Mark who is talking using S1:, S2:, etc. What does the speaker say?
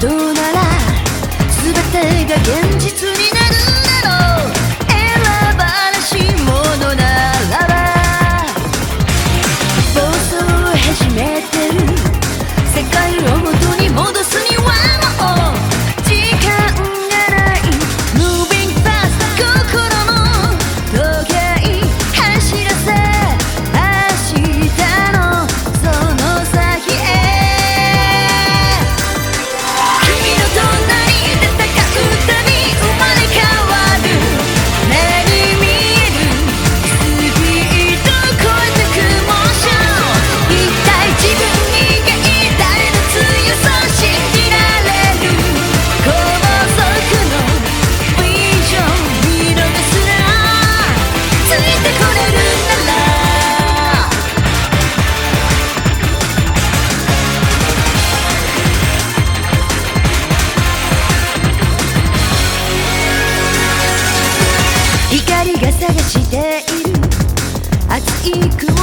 S1: ことなら全てが現実になるだろう。選ばれし者ならば暴走を始めてる。世界を元に戻すにはもう時間がない。 Moving fast 心も時計走らせ明日のその先へ。君の隣で戦うたび生まれ変わる。目に見えるスピード超えてくモーション。一体自分以外誰の強さ信じられる。高速のビジョン見逃すな。ついてこれるなら光が探している熱い雲